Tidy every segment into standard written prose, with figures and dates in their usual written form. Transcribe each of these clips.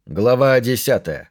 Глава 10.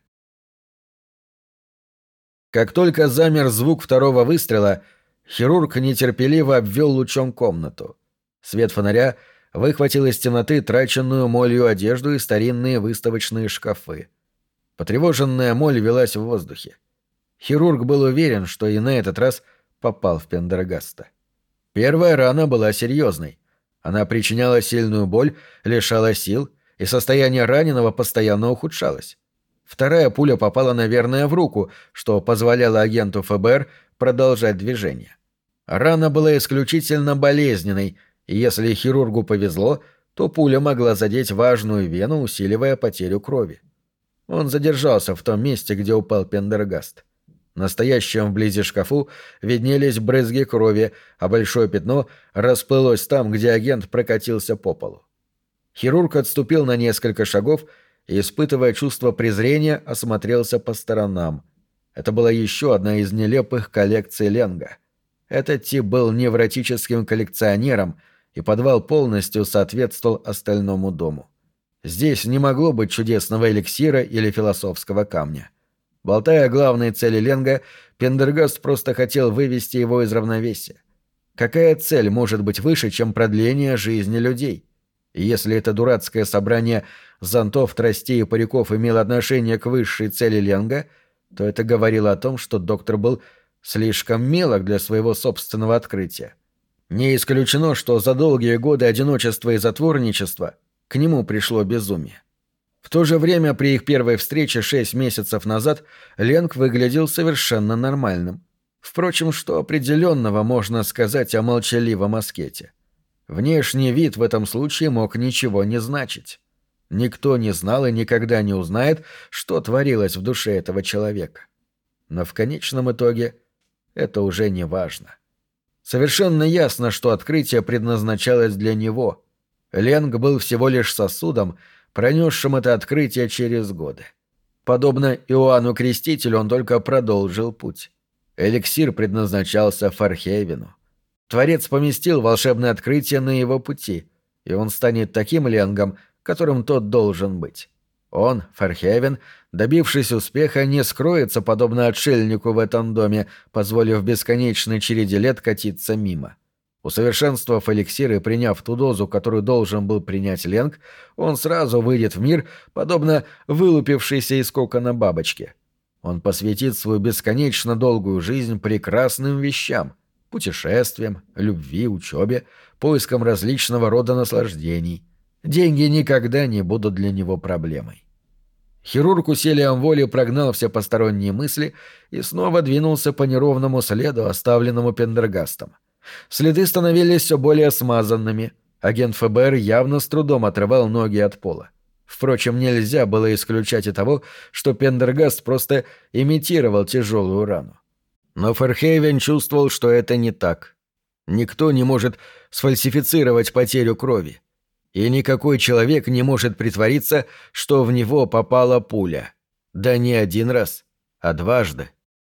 Как только замер звук второго выстрела, хирург нетерпеливо обвел лучом комнату. Свет фонаря выхватил из темноты траченную молью одежду и старинные выставочные шкафы. Потревоженная моль велась в воздухе. Хирург был уверен, что и на этот раз попал в Пендергаста. Первая рана была серьезной. Она причиняла сильную боль, лишала сил, и состояние раненого постоянно ухудшалось. Вторая пуля попала, наверное, в руку, что позволяло агенту ФБР продолжать движение. Рана была исключительно болезненной, и если хирургу повезло, то пуля могла задеть важную вену, усиливая потерю крови. Он задержался в том месте, где упал Пендергаст. На стоящем вблизи шкафу виднелись брызги крови, а большое пятно расплылось там, где агент прокатился по полу. Хирург отступил на несколько шагов и, испытывая чувство презрения, осмотрелся по сторонам. Это была еще одна из нелепых коллекций Ленга. Этот тип был невротическим коллекционером, и подвал полностью соответствовал остальному дому. Здесь не могло быть чудесного эликсира или философского камня. Болтая о главной цели Ленга, Пендергаст просто хотел вывести его из равновесия. Какая цель может быть выше, чем продление жизни людей? И если это дурацкое собрание зонтов, тростей и париков имело отношение к высшей цели Ленга, то это говорило о том, что доктор был слишком мелок для своего собственного открытия. Не исключено, что за долгие годы одиночества и затворничества к нему пришло безумие. В то же время при их первой встрече 6 месяцев назад Ленг выглядел совершенно нормальным. Впрочем, что определенного можно сказать о молчаливом аскете? Внешний вид в этом случае мог ничего не значить. Никто не знал и никогда не узнает, что творилось в душе этого человека. Но в конечном итоге это уже не важно. Совершенно ясно, что открытие предназначалось для него. Ленг был всего лишь сосудом, пронесшим это открытие через годы. Подобно Иоанну Крестителю, он только продолжил путь. Эликсир предназначался Фархейвену. Творец поместил волшебное открытие на его пути, и он станет таким Ленгом, которым тот должен быть. Он, Фархейвен, добившись успеха, не скроется, подобно отшельнику в этом доме, позволив бесконечной череде лет катиться мимо. Усовершенствовав эликсир и приняв ту дозу, которую должен был принять Ленг, он сразу выйдет в мир, подобно вылупившейся из кокона бабочке. Он посвятит свою бесконечно долгую жизнь прекрасным вещам — путешествиям, любви, учебе, поискам различного рода наслаждений. Деньги никогда не будут для него проблемой. Хирург усилием воли прогнал все посторонние мысли и снова двинулся по неровному следу, оставленному Пендергастом. Следы становились все более смазанными. Агент ФБР явно с трудом отрывал ноги от пола. Впрочем, нельзя было исключать и того, что Пендергаст просто имитировал тяжелую рану. Но Фархейвен чувствовал, что это не так. Никто не может сфальсифицировать потерю крови. И никакой человек не может притвориться, что в него попала пуля. Да не один раз, а дважды.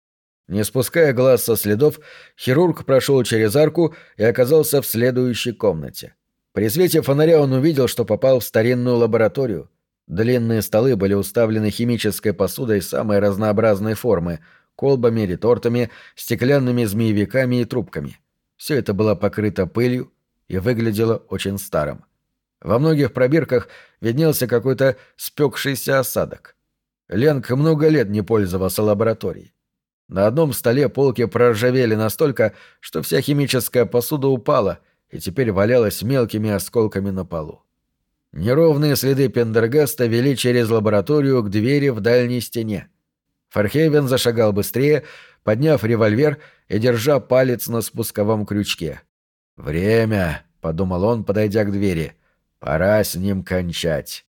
Не спуская глаз со следов, хирург прошел через арку и оказался в следующей комнате. При свете фонаря он увидел, что попал в старинную лабораторию. Длинные столы были уставлены химической посудой самой разнообразной формы — колбами, ретортами, стеклянными змеевиками и трубками. Все это было покрыто пылью и выглядело очень старым. Во многих пробирках виднелся какой-то спекшийся осадок. Ленг много лет не пользовался лабораторией. На одном столе полки проржавели настолько, что вся химическая посуда упала и теперь валялась мелкими осколками на полу. Неровные следы Пендергаста вели через лабораторию к двери в дальней стене. Фархейвен зашагал быстрее, подняв револьвер и держа палец на спусковом крючке. «Время», — подумал он, подойдя к двери, — «пора с ним кончать».